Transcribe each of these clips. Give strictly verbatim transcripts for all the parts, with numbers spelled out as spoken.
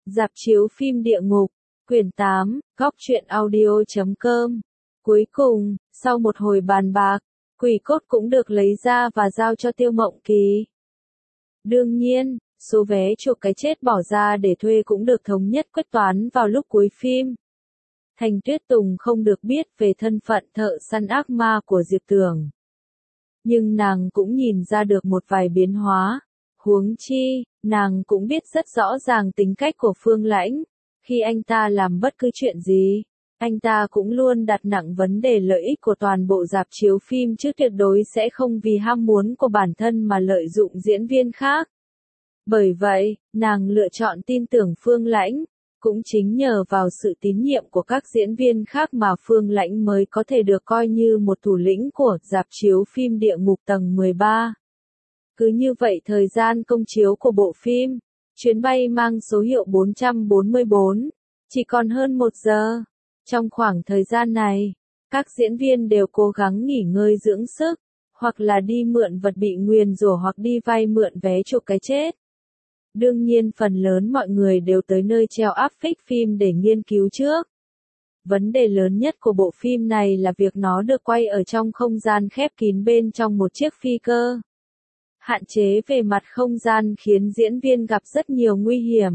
Rạp chiếu phim địa ngục, quyển tám, góc truyện audio chấm com. Cuối cùng, sau một hồi bàn bạc, quỷ cốt cũng được lấy ra và giao cho Tiêu Mộng Kỳ. Đương nhiên, số vé chuộc cái chết bỏ ra để thuê cũng được thống nhất quyết toán vào lúc cuối phim. Thành Tuyết Tùng không được biết về thân phận thợ săn ác ma của Diệp Tường. Nhưng nàng cũng nhìn ra được một vài biến hóa. Huống chi, nàng cũng biết rất rõ ràng tính cách của Phương Lãnh. Khi anh ta làm bất cứ chuyện gì, anh ta cũng luôn đặt nặng vấn đề lợi ích của toàn bộ rạp chiếu phim chứ tuyệt đối sẽ không vì ham muốn của bản thân mà lợi dụng diễn viên khác. Bởi vậy, nàng lựa chọn tin tưởng Phương Lãnh. Cũng chính nhờ vào sự tín nhiệm của các diễn viên khác mà Phương Lãnh mới có thể được coi như một thủ lĩnh của rạp chiếu phim địa ngục tầng mười ba. Cứ như vậy thời gian công chiếu của bộ phim, chuyến bay mang số hiệu bốn trăm bốn mươi bốn, chỉ còn hơn một giờ. Trong khoảng thời gian này, các diễn viên đều cố gắng nghỉ ngơi dưỡng sức, hoặc là đi mượn vật bị nguyền rủa hoặc đi vay mượn vé chuộc cái chết. Đương nhiên phần lớn mọi người đều tới nơi treo áp phích phim để nghiên cứu trước. Vấn đề lớn nhất của bộ phim này là việc nó được quay ở trong không gian khép kín bên trong một chiếc phi cơ. Hạn chế về mặt không gian khiến diễn viên gặp rất nhiều nguy hiểm.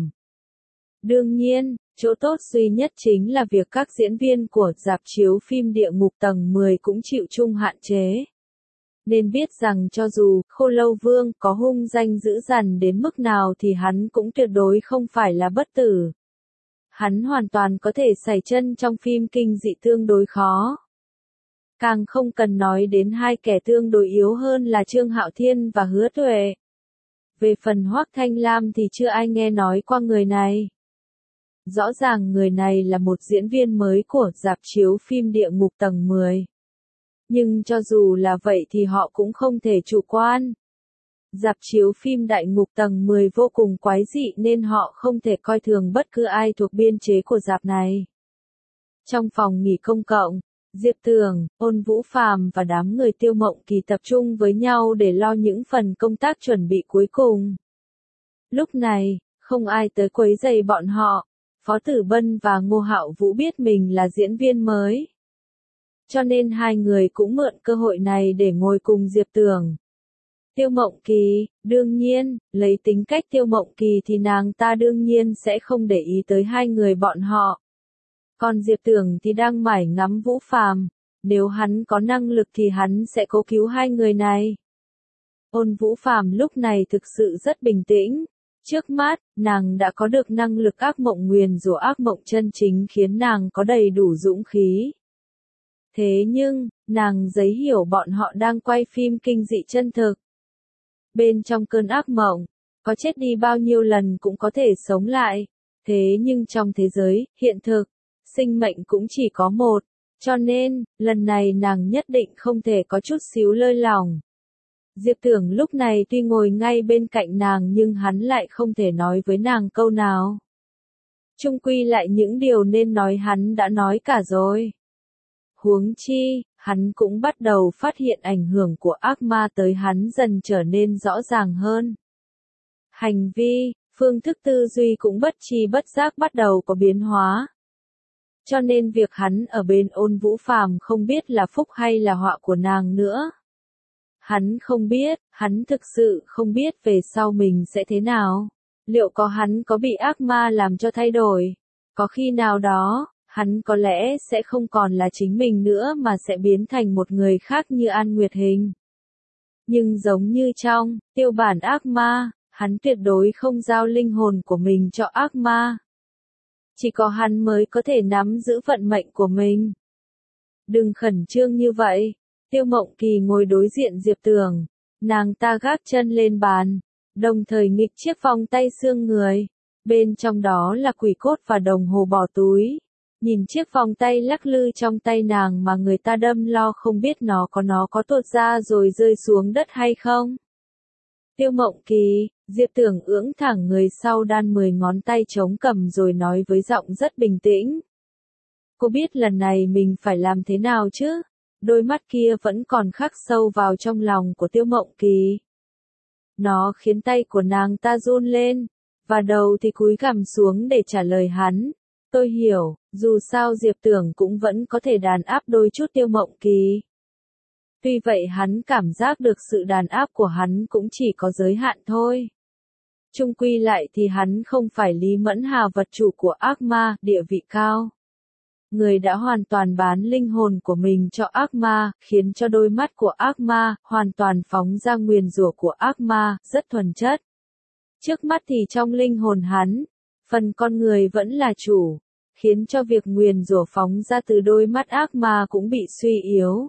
Đương nhiên, chỗ tốt duy nhất chính là việc các diễn viên của rạp chiếu phim địa ngục tầng mười cũng chịu chung hạn chế. Nên biết rằng cho dù Khô Lâu Vương có hung danh dữ dằn đến mức nào thì hắn cũng tuyệt đối không phải là bất tử. Hắn hoàn toàn có thể sải chân trong phim kinh dị tương đối khó. Càng không cần nói đến hai kẻ tương đối yếu hơn là Trương Hạo Thiên và Hứa Tuệ. Về phần Hoắc Thanh Lam thì chưa ai nghe nói qua người này. Rõ ràng người này là một diễn viên mới của rạp chiếu phim địa ngục tầng mười. Nhưng cho dù là vậy thì họ cũng không thể chủ quan. Rạp chiếu phim đại ngục tầng mười vô cùng quái dị nên họ không thể coi thường bất cứ ai thuộc biên chế của rạp này. Trong phòng nghỉ công cộng, Diệp Tường, Ôn Vũ Phàm và đám người Tiêu Mộng Kỳ tập trung với nhau để lo những phần công tác chuẩn bị cuối cùng. Lúc này, không ai tới quấy rầy bọn họ. Phó Tử Bân và Ngô Hạo Vũ biết mình là diễn viên mới. Cho nên hai người cũng mượn cơ hội này để ngồi cùng Diệp Tường. Tiêu Mộng Kỳ, đương nhiên, lấy tính cách Tiêu Mộng Kỳ thì nàng ta đương nhiên sẽ không để ý tới hai người bọn họ. Còn Diệp Tường thì đang mải ngắm Vũ Phàm, nếu hắn có năng lực thì hắn sẽ cố cứu hai người này. Ôn Vũ Phàm lúc này thực sự rất bình tĩnh. Trước mắt, nàng đã có được năng lực ác mộng nguyền rủa ác mộng chân chính khiến nàng có đầy đủ dũng khí. Thế nhưng, nàng giấy hiểu bọn họ đang quay phim kinh dị chân thực. Bên trong cơn ác mộng, có chết đi bao nhiêu lần cũng có thể sống lại. Thế nhưng trong thế giới, hiện thực, sinh mệnh cũng chỉ có một. Cho nên, lần này nàng nhất định không thể có chút xíu lơi lỏng. Diệp Tường lúc này tuy ngồi ngay bên cạnh nàng nhưng hắn lại không thể nói với nàng câu nào. Chung quy lại những điều nên nói hắn đã nói cả rồi. Huống chi, hắn cũng bắt đầu phát hiện ảnh hưởng của ác ma tới hắn dần trở nên rõ ràng hơn. Hành vi, phương thức tư duy cũng bất tri bất giác bắt đầu có biến hóa. Cho nên việc hắn ở bên Ôn Vũ Phàm không biết là phúc hay là họa của nàng nữa. Hắn không biết, hắn thực sự không biết về sau mình sẽ thế nào. Liệu có hắn có bị ác ma làm cho thay đổi? Có khi nào đó, hắn có lẽ sẽ không còn là chính mình nữa mà sẽ biến thành một người khác như An Nguyệt Hình. Nhưng giống như trong tiêu bản ác ma, hắn tuyệt đối không giao linh hồn của mình cho ác ma. Chỉ có hắn mới có thể nắm giữ vận mệnh của mình. Đừng khẩn trương như vậy. Tiêu Mộng Kỳ ngồi đối diện Diệp Tường, nàng ta gác chân lên bàn, đồng thời nghịch chiếc vòng tay xương người, bên trong đó là quỷ cốt và đồng hồ bỏ túi. Nhìn chiếc vòng tay lắc lư trong tay nàng mà người ta đâm lo không biết nó có nó có tuột ra rồi rơi xuống đất hay không. Tiêu Mộng Kỳ, Diệp Tường ưỡng thẳng người sau đan mười ngón tay chống cầm rồi nói với giọng rất bình tĩnh. Cô biết lần này mình phải làm thế nào chứ? Đôi mắt kia vẫn còn khắc sâu vào trong lòng của Tiêu Mộng Kỳ. Nó khiến tay của nàng ta run lên, và đầu thì cúi gằm xuống để trả lời hắn. Tôi hiểu, dù sao Diệp Tưởng cũng vẫn có thể đàn áp đôi chút Tiêu Mộng Kỳ. Tuy vậy hắn cảm giác được sự đàn áp của hắn cũng chỉ có giới hạn thôi. Chung quy lại thì hắn không phải Lý Mẫn Hà vật chủ của ác ma, địa vị cao. Người đã hoàn toàn bán linh hồn của mình cho ác ma, khiến cho đôi mắt của ác ma hoàn toàn phóng ra nguyền rủa của ác ma, rất thuần chất. Trước mắt thì trong linh hồn hắn, phần con người vẫn là chủ, khiến cho việc nguyền rủa phóng ra từ đôi mắt ác ma cũng bị suy yếu.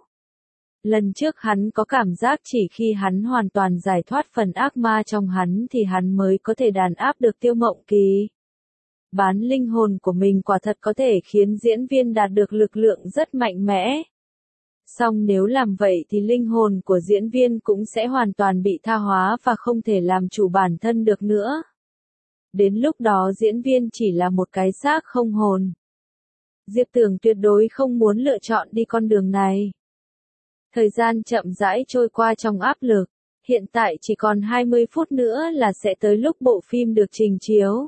Lần trước hắn có cảm giác chỉ khi hắn hoàn toàn giải thoát phần ác ma trong hắn thì hắn mới có thể đàn áp được Tiêu Mộng Kỳ. Bán linh hồn của mình quả thật có thể khiến diễn viên đạt được lực lượng rất mạnh mẽ. Song nếu làm vậy thì linh hồn của diễn viên cũng sẽ hoàn toàn bị tha hóa và không thể làm chủ bản thân được nữa. Đến lúc đó diễn viên chỉ là một cái xác không hồn. Diệp Tưởng tuyệt đối không muốn lựa chọn đi con đường này. Thời gian chậm rãi trôi qua trong áp lực, hiện tại chỉ còn hai mươi phút nữa là sẽ tới lúc bộ phim được trình chiếu.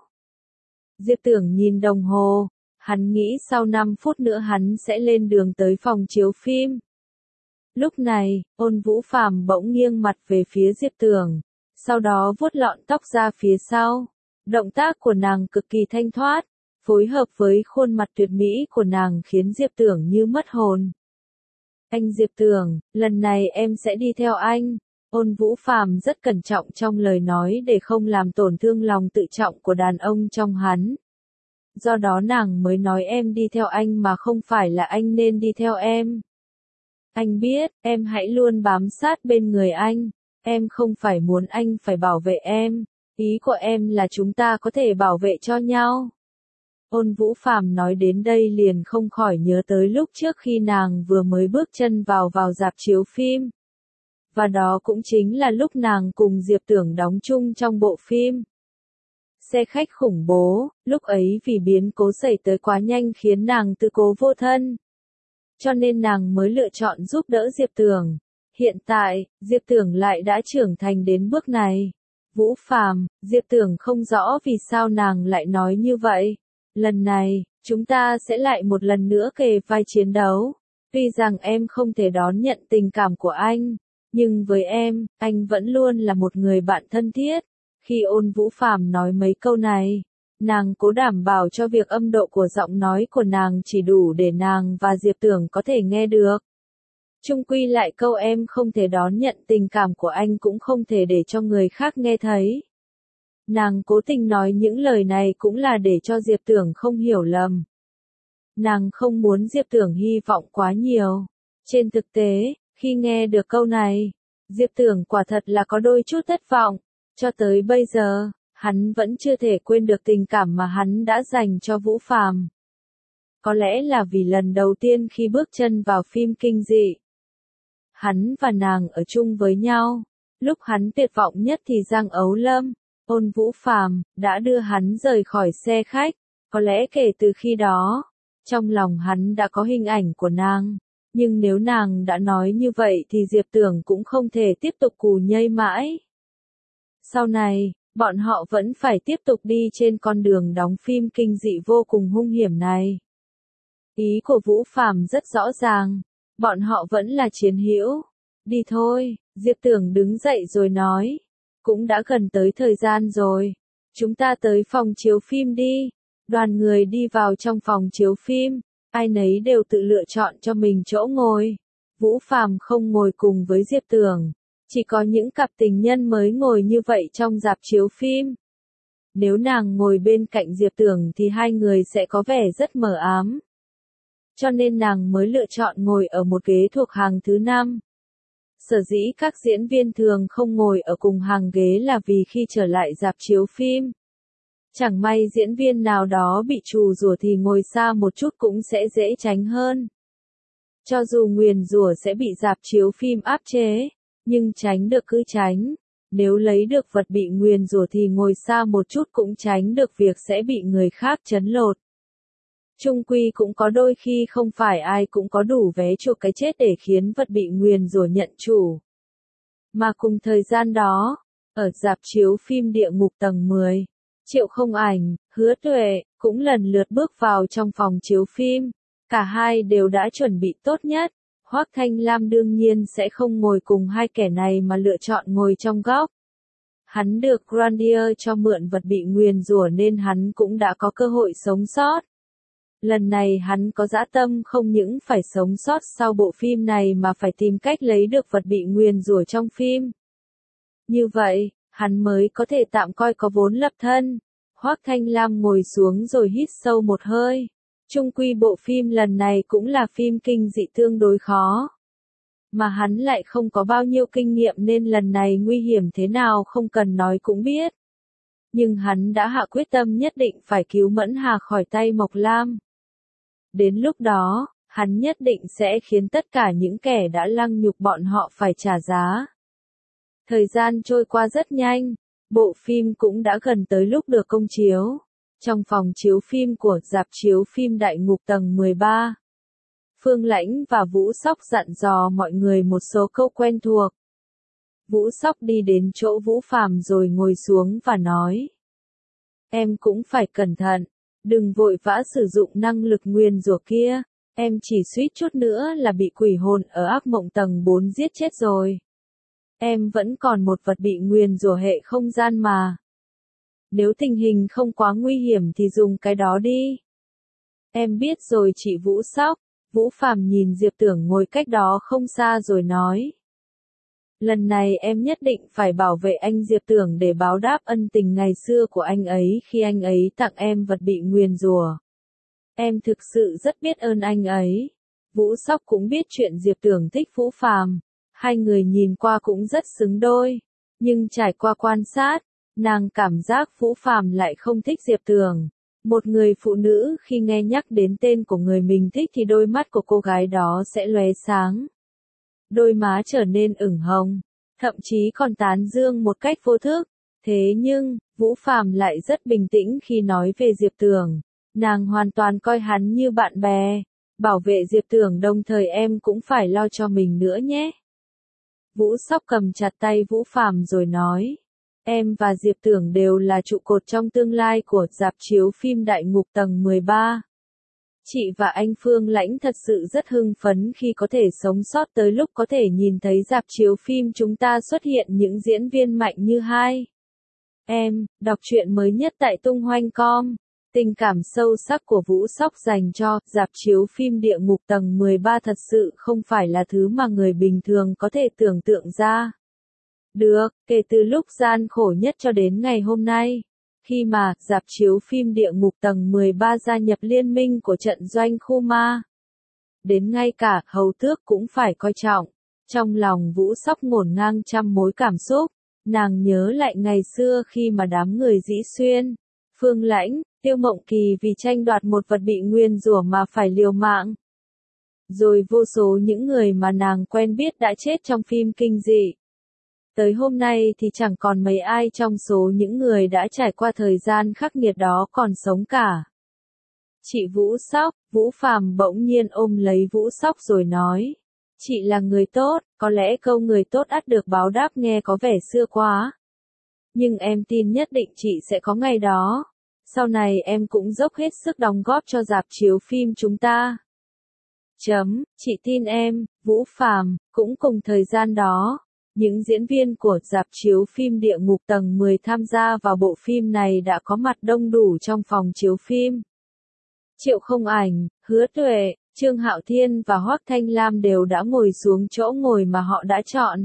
Diệp Tưởng nhìn đồng hồ, hắn nghĩ sau năm phút nữa hắn sẽ lên đường tới phòng chiếu phim. Lúc này, Ôn Vũ Phàm bỗng nghiêng mặt về phía Diệp Tưởng, sau đó vuốt lọn tóc ra phía sau. Động tác của nàng cực kỳ thanh thoát, phối hợp với khuôn mặt tuyệt mỹ của nàng khiến Diệp Tưởng như mất hồn. Anh Diệp Tưởng, lần này em sẽ đi theo anh. Ôn Vũ Phàm rất cẩn trọng trong lời nói để không làm tổn thương lòng tự trọng của đàn ông trong hắn. Do đó nàng mới nói em đi theo anh mà không phải là anh nên đi theo em. Anh biết, em hãy luôn bám sát bên người anh. Em không phải muốn anh phải bảo vệ em. Ý của em là chúng ta có thể bảo vệ cho nhau. Ôn Vũ Phàm nói đến đây liền không khỏi nhớ tới lúc trước khi nàng vừa mới bước chân vào vào rạp chiếu phim. Và đó cũng chính là lúc nàng cùng Diệp Tưởng đóng chung trong bộ phim. Xe khách khủng bố, lúc ấy vì biến cố xảy tới quá nhanh khiến nàng tư cố vô thân. Cho nên nàng mới lựa chọn giúp đỡ Diệp Tưởng. Hiện tại, Diệp Tưởng lại đã trưởng thành đến bước này. Vũ Phàm, Diệp Tưởng không rõ vì sao nàng lại nói như vậy. Lần này, chúng ta sẽ lại một lần nữa kề vai chiến đấu. Tuy rằng em không thể đón nhận tình cảm của anh, nhưng với em, anh vẫn luôn là một người bạn thân thiết. Khi Ôn Vũ Phàm nói mấy câu này, nàng cố đảm bảo cho việc âm độ của giọng nói của nàng chỉ đủ để nàng và Diệp Tưởng có thể nghe được. Chung quy lại câu em không thể đón nhận tình cảm của anh cũng không thể để cho người khác nghe thấy. Nàng cố tình nói những lời này cũng là để cho Diệp Tưởng không hiểu lầm. Nàng không muốn Diệp Tưởng hy vọng quá nhiều. Trên thực tế, khi nghe được câu này, Diệp Tưởng quả thật là có đôi chút thất vọng. Cho tới bây giờ, hắn vẫn chưa thể quên được tình cảm mà hắn đã dành cho Vũ Phàm. Có lẽ là vì lần đầu tiên khi bước chân vào phim kinh dị, hắn và nàng ở chung với nhau. Lúc hắn tuyệt vọng nhất thì Giang Ấu Lâm, Ôn Vũ Phàm, đã đưa hắn rời khỏi xe khách. Có lẽ kể từ khi đó, trong lòng hắn đã có hình ảnh của nàng. Nhưng nếu nàng đã nói như vậy thì Diệp Tưởng cũng không thể tiếp tục cù nhây mãi. Sau này, bọn họ vẫn phải tiếp tục đi trên con đường đóng phim kinh dị vô cùng hung hiểm này. Ý của Vũ Phàm rất rõ ràng, bọn họ vẫn là chiến hữu. Đi thôi, Diệp Tưởng đứng dậy rồi nói. Cũng đã gần tới thời gian rồi. Chúng ta tới phòng chiếu phim đi. Đoàn người đi vào trong phòng chiếu phim. Ai nấy đều tự lựa chọn cho mình chỗ ngồi. Vũ Phàm không ngồi cùng với Diệp Tưởng. Chỉ có những cặp tình nhân mới ngồi như vậy trong rạp chiếu phim. Nếu nàng ngồi bên cạnh Diệp Tưởng thì hai người sẽ có vẻ rất mờ ám. Cho nên nàng mới lựa chọn ngồi ở một ghế thuộc hàng thứ năm. Sở dĩ các diễn viên thường không ngồi ở cùng hàng ghế là vì khi trở lại rạp chiếu phim, chẳng may diễn viên nào đó bị trù rủa thì ngồi xa một chút cũng sẽ dễ tránh hơn. Cho dù nguyền rủa sẽ bị rạp chiếu phim áp chế, nhưng tránh được cứ tránh. Nếu lấy được vật bị nguyền rủa thì ngồi xa một chút cũng tránh được việc sẽ bị người khác trấn lột. Chung quy cũng có đôi khi không phải ai cũng có đủ vé chuộc cái chết để khiến vật bị nguyền rủa nhận chủ. Mà cùng thời gian đó, ở rạp chiếu phim Địa Ngục tầng mười, Triệu Không Ảnh, Hứa Tuệ, cũng lần lượt bước vào trong phòng chiếu phim. Cả hai đều đã chuẩn bị tốt nhất. Hoắc Thanh Lam đương nhiên sẽ không ngồi cùng hai kẻ này mà lựa chọn ngồi trong góc. Hắn được Grandier cho mượn vật bị nguyền rủa nên hắn cũng đã có cơ hội sống sót. Lần này hắn có dã tâm không những phải sống sót sau bộ phim này mà phải tìm cách lấy được vật bị nguyền rủa trong phim. Như vậy, hắn mới có thể tạm coi có vốn lập thân. Hoắc Thanh Lam ngồi xuống rồi hít sâu một hơi. Chung quy bộ phim lần này cũng là phim kinh dị tương đối khó. Mà hắn lại không có bao nhiêu kinh nghiệm nên lần này nguy hiểm thế nào không cần nói cũng biết. Nhưng hắn đã hạ quyết tâm nhất định phải cứu Mẫn Hà khỏi tay Mộc Lam. Đến lúc đó, hắn nhất định sẽ khiến tất cả những kẻ đã lăng nhục bọn họ phải trả giá. Thời gian trôi qua rất nhanh, bộ phim cũng đã gần tới lúc được công chiếu. Trong phòng chiếu phim của rạp chiếu phim Đại Ngục tầng mười ba, Phương Lãnh và Vũ Sóc dặn dò mọi người một số câu quen thuộc. Vũ Sóc đi đến chỗ Vũ Phàm rồi ngồi xuống và nói: Em cũng phải cẩn thận, đừng vội vã sử dụng năng lực nguyền rủa kia, em chỉ suýt chút nữa là bị quỷ hồn ở ác mộng tầng bốn giết chết rồi. Em vẫn còn một vật bị nguyền rủa hệ không gian mà. Nếu tình hình không quá nguy hiểm thì dùng cái đó đi. Em biết rồi chị Vũ Sóc. Vũ Phàm nhìn Diệp Tưởng ngồi cách đó không xa rồi nói: Lần này em nhất định phải bảo vệ anh Diệp Tưởng để báo đáp ân tình ngày xưa của anh ấy khi anh ấy tặng em vật bị nguyền rủa. Em thực sự rất biết ơn anh ấy. Vũ Sóc cũng biết chuyện Diệp Tưởng thích Vũ Phàm. Hai người nhìn qua cũng rất xứng đôi. Nhưng trải qua quan sát, nàng cảm giác Vũ Phàm lại không thích Diệp Tưởng. Một người phụ nữ khi nghe nhắc đến tên của người mình thích thì đôi mắt của cô gái đó sẽ lóe sáng. Đôi má trở nên ửng hồng, thậm chí còn tán dương một cách vô thức. Thế nhưng, Vũ Phàm lại rất bình tĩnh khi nói về Diệp Tưởng. Nàng hoàn toàn coi hắn như bạn bè. Bảo vệ Diệp Tưởng đồng thời em cũng phải lo cho mình nữa nhé. Vũ Sóc cầm chặt tay Vũ Phàm rồi nói: Em và Diệp Tưởng đều là trụ cột trong tương lai của rạp chiếu phim Đại Ngục tầng mười ba. Chị và anh Phương Lãnh thật sự rất hưng phấn khi có thể sống sót tới lúc có thể nhìn thấy rạp chiếu phim chúng ta xuất hiện những diễn viên mạnh như hai. Em, đọc truyện mới nhất tại tung hoanh chấm com. Tình cảm sâu sắc của Vũ Sóc dành cho rạp chiếu phim Địa Ngục tầng mười ba thật sự không phải là thứ mà người bình thường có thể tưởng tượng ra. Được, kể từ lúc gian khổ nhất cho đến ngày hôm nay, khi mà rạp chiếu phim Địa Ngục tầng mười ba gia nhập liên minh của trận doanh khu ma, đến ngay cả Hầu Tước cũng phải coi trọng. Trong lòng Vũ Sóc ngổn ngang trăm mối cảm xúc, nàng nhớ lại ngày xưa khi mà đám người Dĩ Xuyên, Phương Lãnh, Tiêu Mộng Kỳ vì tranh đoạt một vật bị nguyền rủa mà phải liều mạng. Rồi vô số những người mà nàng quen biết đã chết trong phim kinh dị. Tới hôm nay thì chẳng còn mấy ai trong số những người đã trải qua thời gian khắc nghiệt đó còn sống cả. Chị Vũ Sóc, Vũ Phàm bỗng nhiên ôm lấy Vũ Sóc rồi nói: Chị là người tốt, có lẽ câu người tốt ắt được báo đáp nghe có vẻ xưa quá. Nhưng em tin nhất định chị sẽ có ngày đó. Sau này em cũng dốc hết sức đóng góp cho rạp chiếu phim chúng ta. Chấm, chị tin em, Vũ Phàm. Cũng cùng thời gian đó, những diễn viên của rạp chiếu phim Địa Ngục tầng mười tham gia vào bộ phim này đã có mặt đông đủ trong phòng chiếu phim. Triệu Không Ảnh, Hứa Tuệ, Trương Hạo Thiên và Hoắc Thanh Lam đều đã ngồi xuống chỗ ngồi mà họ đã chọn.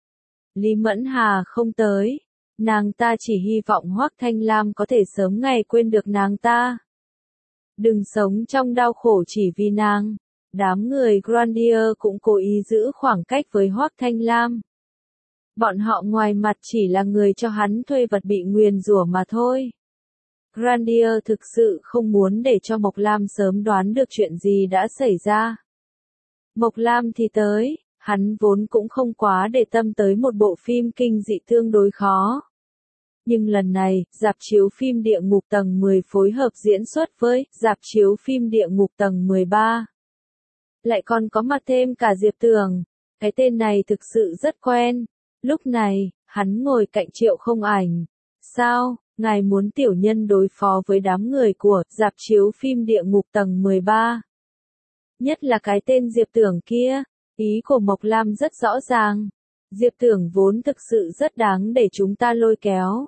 Lý Mẫn Hà không tới. Nàng ta chỉ hy vọng Hoắc Thanh Lam có thể sớm ngày quên được nàng ta. Đừng sống trong đau khổ chỉ vì nàng. Đám người Grandier cũng cố ý giữ khoảng cách với Hoắc Thanh Lam. Bọn họ ngoài mặt chỉ là người cho hắn thuê vật bị nguyền rủa mà thôi. Grandier thực sự không muốn để cho Mộc Lam sớm đoán được chuyện gì đã xảy ra. Mộc Lam thì tới, hắn vốn cũng không quá để tâm tới một bộ phim kinh dị tương đối khó. Nhưng lần này, rạp chiếu phim Địa Ngục tầng mười phối hợp diễn xuất với rạp chiếu phim Địa Ngục tầng mười ba. Lại còn có mặt thêm cả Diệp Tưởng. Cái tên này thực sự rất quen. Lúc này, hắn ngồi cạnh Triệu Không Ảnh. Sao, ngài muốn tiểu nhân đối phó với đám người của rạp chiếu phim địa ngục tầng mười ba. Nhất là cái tên Diệp Tưởng kia, ý của Mộc Lam rất rõ ràng. Diệp Tưởng vốn thực sự rất đáng để chúng ta lôi kéo.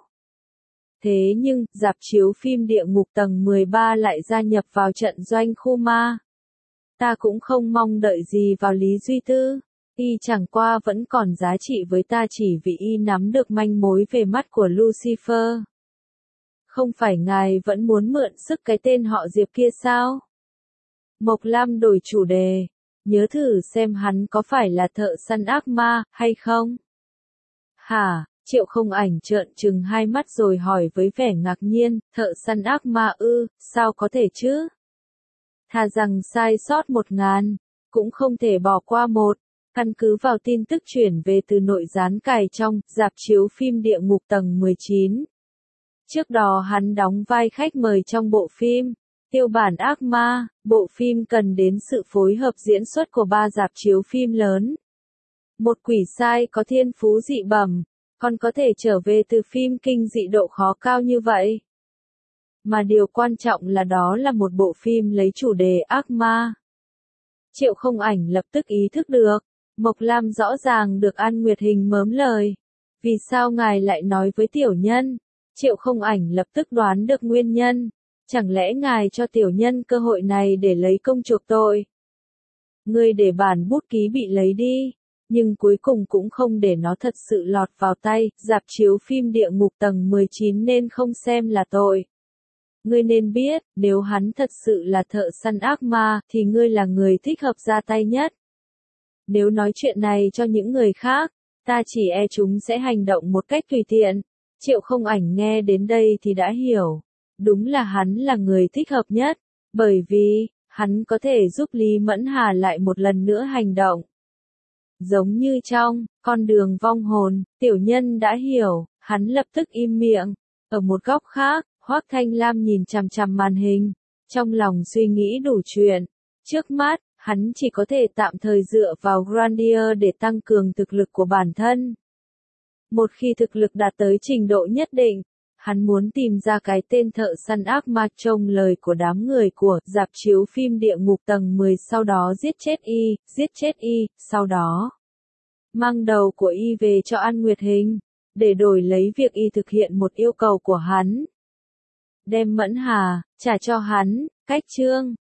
Thế nhưng, rạp chiếu phim địa ngục tầng mười ba lại gia nhập vào trận doanh khu ma. Ta cũng không mong đợi gì vào Lý Duy Tư. Y chẳng qua vẫn còn giá trị với ta chỉ vì y nắm được manh mối về mắt của Lucifer. Không phải ngài vẫn muốn mượn sức cái tên họ Diệp kia sao? Mộc Lam đổi chủ đề. Nhớ thử xem hắn có phải là thợ săn ác ma, hay không? Hả? Triệu Không Ảnh trợn trừng hai mắt rồi hỏi với vẻ ngạc nhiên, thợ săn ác ma ư, sao có thể chứ? Thà rằng sai sót một ngàn, cũng không thể bỏ qua một. Căn cứ vào tin tức chuyển về từ nội gián cài trong rạp chiếu phim địa ngục tầng mười chín. Trước đó hắn đóng vai khách mời trong bộ phim Tiêu bản ác ma, bộ phim cần đến sự phối hợp diễn xuất của ba rạp chiếu phim lớn. Một quỷ sai có thiên phú dị bẩm, còn có thể trở về từ phim kinh dị độ khó cao như vậy. Mà điều quan trọng là đó là một bộ phim lấy chủ đề ác ma. Triệu Không Ảnh lập tức ý thức được. Mộc Lam rõ ràng được An Nguyệt Hình mớm lời. Vì sao ngài lại nói với tiểu nhân? Triệu Không Ảnh lập tức đoán được nguyên nhân. Chẳng lẽ ngài cho tiểu nhân cơ hội này để lấy công chuộc tội? Ngươi để bản bút ký bị lấy đi, nhưng cuối cùng cũng không để nó thật sự lọt vào tay, rạp chiếu phim địa ngục tầng mười chín nên không xem là tội. Ngươi nên biết, nếu hắn thật sự là thợ săn ác ma, thì ngươi là người thích hợp ra tay nhất. Nếu nói chuyện này cho những người khác, ta chỉ e chúng sẽ hành động một cách tùy tiện. Triệu Không Ảnh nghe đến đây thì đã hiểu. Đúng là hắn là người thích hợp nhất, bởi vì, hắn có thể giúp Lý Mẫn Hà lại một lần nữa hành động. Giống như trong, con đường vong hồn, tiểu nhân đã hiểu, hắn lập tức im miệng. Ở một góc khác, Hoắc Thanh Lam nhìn chằm chằm màn hình, trong lòng suy nghĩ đủ chuyện. Trước mắt, hắn chỉ có thể tạm thời dựa vào Grandier để tăng cường thực lực của bản thân. Một khi thực lực đạt tới trình độ nhất định, hắn muốn tìm ra cái tên thợ săn ác ma trông lời của đám người của rạp chiếu phim địa ngục tầng mười, sau đó giết chết y, giết chết y, sau đó mang đầu của y về cho An Nguyệt Hình, để đổi lấy việc y thực hiện một yêu cầu của hắn. Đem Mẫn Hà, trả cho hắn, cách chương.